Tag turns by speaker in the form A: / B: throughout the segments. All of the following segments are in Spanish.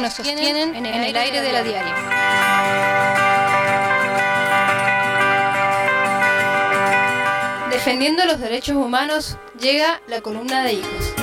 A: nos sostienen en el aire de la diaria. Defendiendo los derechos humanos, llega la columna de hijos.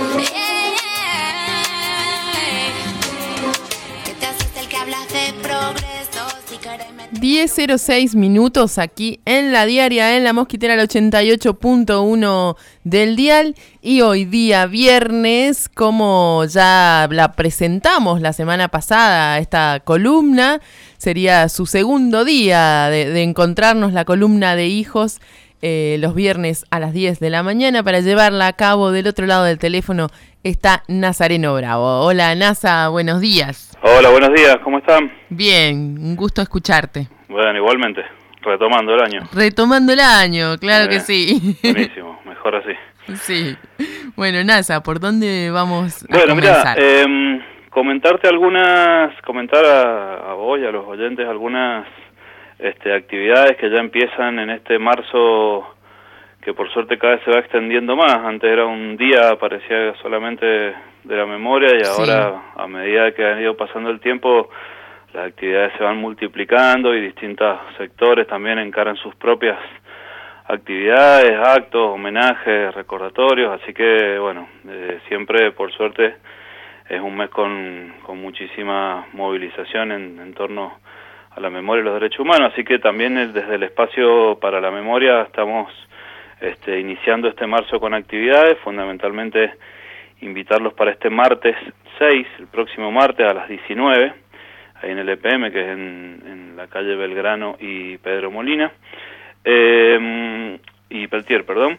B: 10:06 minutos aquí en la diaria, en la Mosquitera, el 88.1 del dial. Y hoy día viernes, como ya la presentamos la semana pasada, esta columna, sería su segundo día de encontrarnos la columna de hijos los viernes a las 10 de la mañana. Para llevarla a cabo del otro lado del teléfono está Nazareno Bravo. Hola Nasa, buenos días.
C: Hola, buenos días, ¿cómo están?
B: Bien, un gusto escucharte.
C: Bueno, igualmente, retomando el año.
B: Retomando el año, claro que sí.
C: Buenísimo, mejor así.
B: Sí. Bueno, Nasa, ¿por dónde vamos a
C: comenzar?
B: Mira,
C: comentar a vos y a los oyentes algunas actividades que ya empiezan en este marzo, que por suerte cada vez se va extendiendo más. Antes era un día, parecía solamente de la memoria, y ahora, a medida que ha ido pasando el tiempo, las actividades se van multiplicando y distintos sectores también encaran sus propias actividades, actos, homenajes, recordatorios. Así que, bueno, siempre, por suerte, es un mes con muchísima movilización en torno a la memoria y los derechos humanos. Así que también desde el Espacio para la Memoria estamos iniciando este marzo con actividades, fundamentalmente invitarlos para este martes 6, el próximo martes a las 19, ahí en el EPM, que es en la calle Belgrano y Pedro Molina, y Peltier, perdón,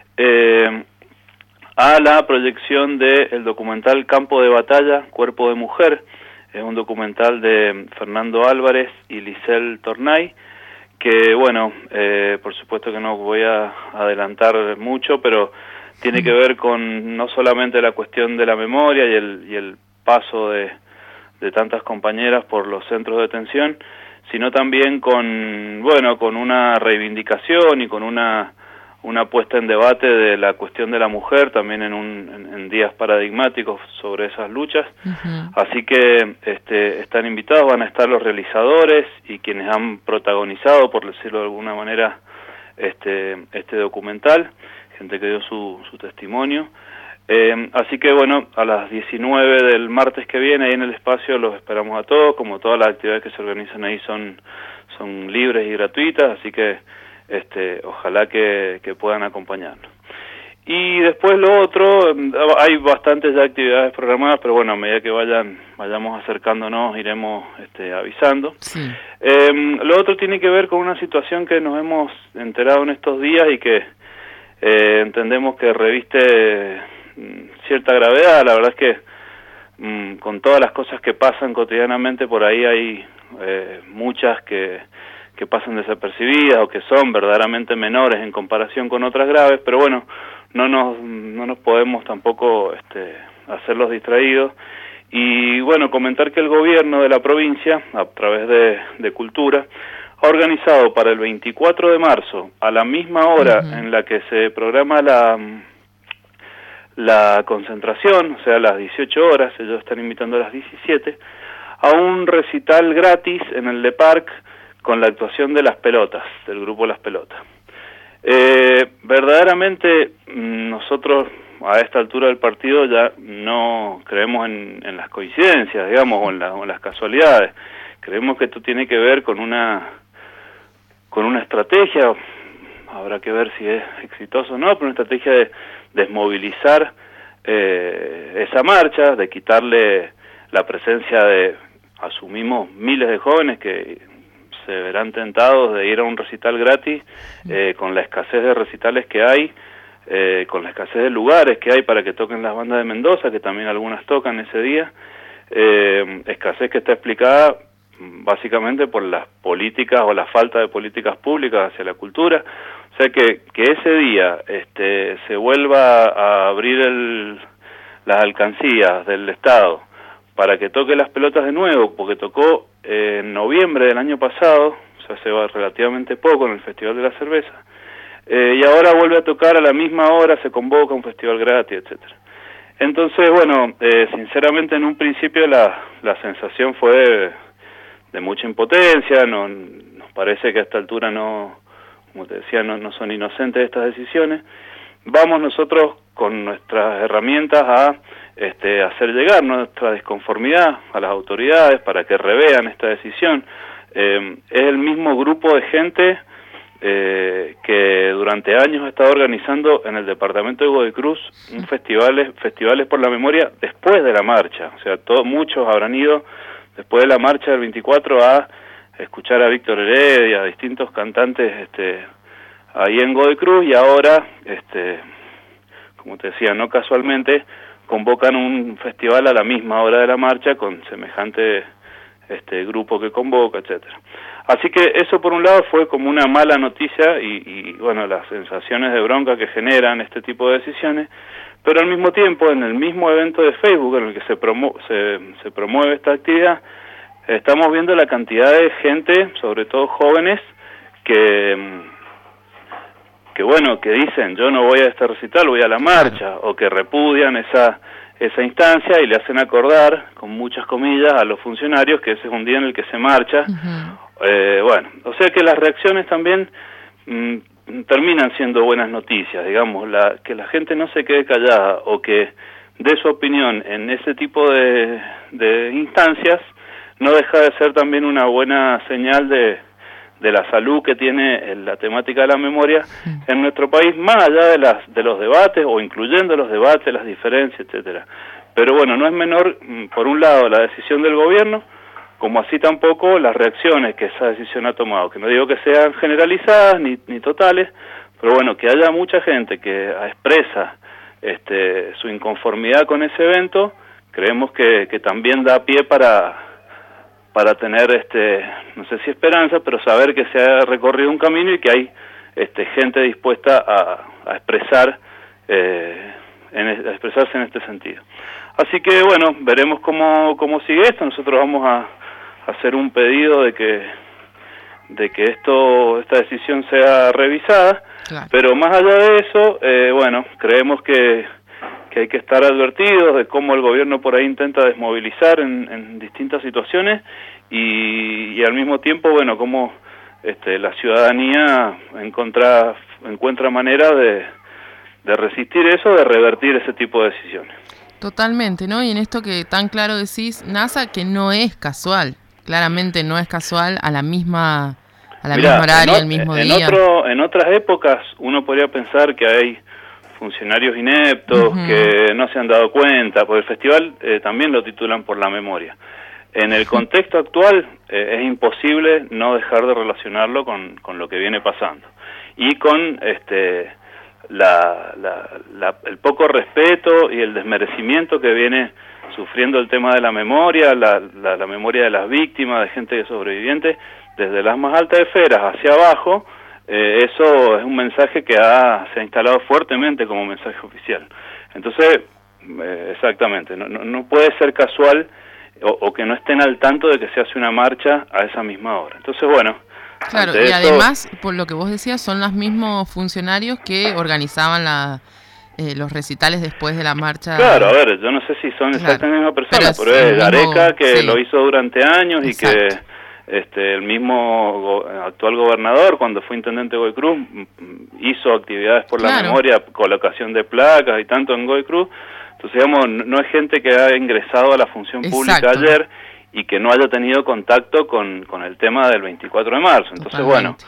C: a la proyección del documental Campo de Batalla, Cuerpo de Mujer. Es un documental de Fernando Álvarez y Lisel Tornay, que, bueno, por supuesto que no voy a adelantar mucho, pero tiene que ver con no solamente la cuestión de la memoria y el paso de tantas compañeras por los centros de detención, sino también con una reivindicación y con una puesta en debate de la cuestión de la mujer, también en días paradigmáticos sobre esas luchas. Uh-huh. Así que están invitados, van a estar los realizadores y quienes han protagonizado, por decirlo de alguna manera, este documental, gente que dio su testimonio. Así que, bueno, a las 19 del martes que viene, ahí en el espacio, los esperamos a todos. Como todas las actividades que se organizan ahí son libres y gratuitas, así que ojalá que puedan acompañarnos. Y después lo otro, hay bastantes ya actividades programadas, pero bueno, a medida que vayamos acercándonos, iremos avisando. Sí. Lo otro tiene que ver con una situación que nos hemos enterado en estos días y que entendemos que reviste cierta gravedad. La verdad es que con todas las cosas que pasan cotidianamente, por ahí hay muchas que pasan desapercibidas o que son verdaderamente menores en comparación con otras graves, pero bueno, no nos podemos tampoco hacer los distraídos. Y bueno, comentar que el gobierno de la provincia, a través de Cultura, ha organizado para el 24 de marzo, a la misma hora uh-huh. en la que se programa la concentración, o sea, a las 18 horas, ellos están invitando a las 17, a un recital gratis en el Le Parc, con la actuación de Las Pelotas, del grupo Las Pelotas. Verdaderamente nosotros a esta altura del partido ya no creemos en las coincidencias, digamos, o en las casualidades. Creemos que esto tiene que ver con una estrategia, habrá que ver si es exitoso o no, pero una estrategia de desmovilizar esa marcha, de quitarle la presencia de, asumimos, miles de jóvenes que se verán tentados de ir a un recital gratis, con la escasez de recitales que hay, con la escasez de lugares que hay para que toquen las bandas de Mendoza, que también algunas tocan ese día, escasez que está explicada básicamente por las políticas o la falta de políticas públicas hacia la cultura. O sea que ese día se vuelva a abrir las alcancías del Estado para que toque Las Pelotas de nuevo, porque tocó en noviembre del año pasado, o sea, hace relativamente poco, en el Festival de la Cerveza, y ahora vuelve a tocar a la misma hora, se convoca un festival gratis, etcétera. Entonces, bueno, sinceramente en un principio la sensación fue de mucha impotencia, nos parece que a esta altura no, como te decía, no son inocentes estas decisiones. Vamos nosotros con nuestras herramientas a hacer llegar nuestra desconformidad a las autoridades para que revean esta decisión. Es el mismo grupo de gente que durante años ha estado organizando en el departamento de Godoy Cruz festivales por la memoria después de la marcha. O sea, muchos habrán ido después de la marcha del 24 a escuchar a Víctor Heredia, a distintos cantantes ahí en Godoy Cruz, y ahora, como te decía, no casualmente, convocan un festival a la misma hora de la marcha con semejante grupo que convoca, etcétera. Así que eso por un lado fue como una mala noticia y bueno, las sensaciones de bronca que generan este tipo de decisiones, pero al mismo tiempo en el mismo evento de Facebook en el que se promueve esta actividad, estamos viendo la cantidad de gente, sobre todo jóvenes, que bueno, que dicen yo no voy a este recital, voy a la marcha, o que repudian esa instancia y le hacen acordar, con muchas comillas, a los funcionarios que ese es un día en el que se marcha. Bueno, o sea que las reacciones también terminan siendo buenas noticias, digamos, que la gente no se quede callada o que dé su opinión en ese tipo de instancias, no deja de ser también una buena señal de la salud que tiene la temática de la memoria en nuestro país, más allá de los debates o incluyendo los debates, las diferencias, etcétera. Pero bueno, no es menor, por un lado, la decisión del gobierno, como así tampoco las reacciones que esa decisión ha tomado, que no digo que sean generalizadas ni totales, pero bueno, que haya mucha gente que expresa su inconformidad con ese evento, creemos que también da pie para tener, no sé si esperanza, pero saber que se ha recorrido un camino y que hay gente dispuesta a expresarse en este sentido. Así que bueno, veremos cómo sigue esto. Nosotros vamos a hacer un pedido de que esta decisión sea revisada, claro. Pero más allá de eso, bueno, creemos que hay que estar advertidos de cómo el gobierno por ahí intenta desmovilizar en distintas situaciones y al mismo tiempo, bueno, cómo la ciudadanía encuentra manera de resistir eso, de revertir ese tipo de decisiones.
B: Totalmente, ¿no? Y en esto que tan claro decís, NASA, que no es casual, claramente no es casual a la misma horario, el mismo día.
C: En otras épocas uno podría pensar que hay funcionarios ineptos que no se han dado cuenta, porque el festival también lo titulan por la memoria. En el contexto actual es imposible no dejar de relacionarlo con lo que viene pasando y con el poco respeto y el desmerecimiento que viene sufriendo el tema de la memoria, la memoria de las víctimas, de gente sobreviviente, desde las más altas esferas hacia abajo. Eso es un mensaje que se ha instalado fuertemente como mensaje oficial. Entonces, exactamente, no puede ser casual o que no estén al tanto de que se hace una marcha a esa misma hora. Entonces, bueno.
B: Claro, y además, por lo que vos decías, son los mismos funcionarios que organizaban los recitales después de la marcha.
C: Claro, a ver, yo no sé si son exactamente la misma persona, pero es Gareca, que lo hizo durante años. Exacto. Y que el mismo actual gobernador, cuando fue intendente de Godoy Cruz, hizo actividades por la memoria, colocación de placas y tanto en Godoy Cruz. Entonces, digamos, no es gente que ha ingresado a la función pública ayer y que no haya tenido contacto con el tema del 24 de marzo. Entonces, bueno,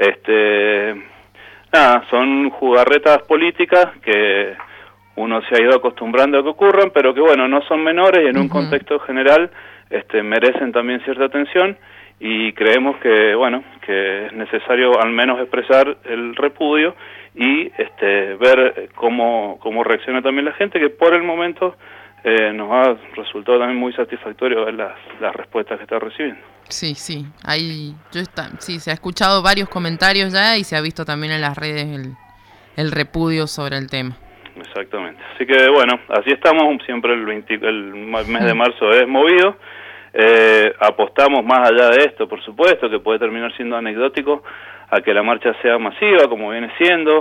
C: son jugarretas políticas que uno se ha ido acostumbrando a que ocurran, pero que, bueno, no son menores y en un contexto general merecen también cierta atención. Y creemos que, bueno, que es necesario al menos expresar el repudio y ver cómo reacciona también la gente, que por el momento nos ha resultado también muy satisfactorio ver las respuestas que está recibiendo.
B: Sí, se ha escuchado varios comentarios ya y se ha visto también en las redes el repudio sobre el tema.
C: Exactamente. Así que, bueno, así estamos. Siempre el mes de marzo es movido. Apostamos más allá de esto, por supuesto, que puede terminar siendo anecdótico, a que la marcha sea masiva, como viene siendo.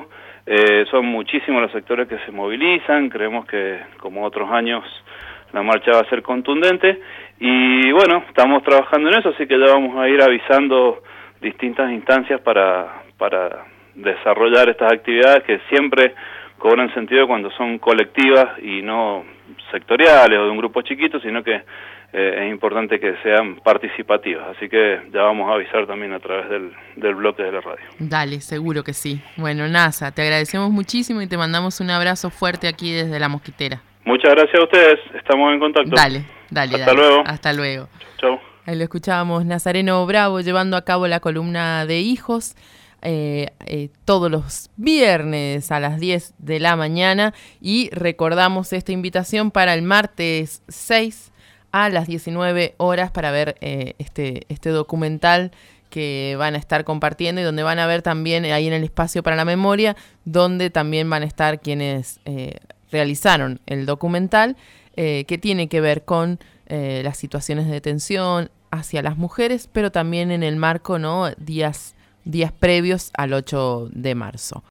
C: Son muchísimos los sectores que se movilizan, creemos que como otros años la marcha va a ser contundente y bueno, estamos trabajando en eso, así que ya vamos a ir avisando distintas instancias para desarrollar estas actividades que siempre cobran sentido cuando son colectivas y no sectoriales o de un grupo chiquito, sino que es importante que sean participativas, así que ya vamos a avisar también a través del bloque de la radio.
B: Dale, seguro que sí. Bueno, Nasa, te agradecemos muchísimo y te mandamos un abrazo fuerte aquí desde La Mosquitera.
C: Muchas gracias a ustedes, estamos en contacto.
B: Dale.
C: Hasta luego.
B: Hasta luego.
C: Chau.
B: Ahí lo escuchábamos, Nazareno Bravo llevando a cabo la columna de hijos todos los viernes a las 10 de la mañana y recordamos esta invitación para el martes 6 a las 19 horas para ver este documental que van a estar compartiendo y donde van a ver también ahí en el espacio para la memoria, donde también van a estar quienes realizaron el documental que tiene que ver con las situaciones de detención hacia las mujeres, pero también en el marco, ¿no? días previos al 8 de marzo.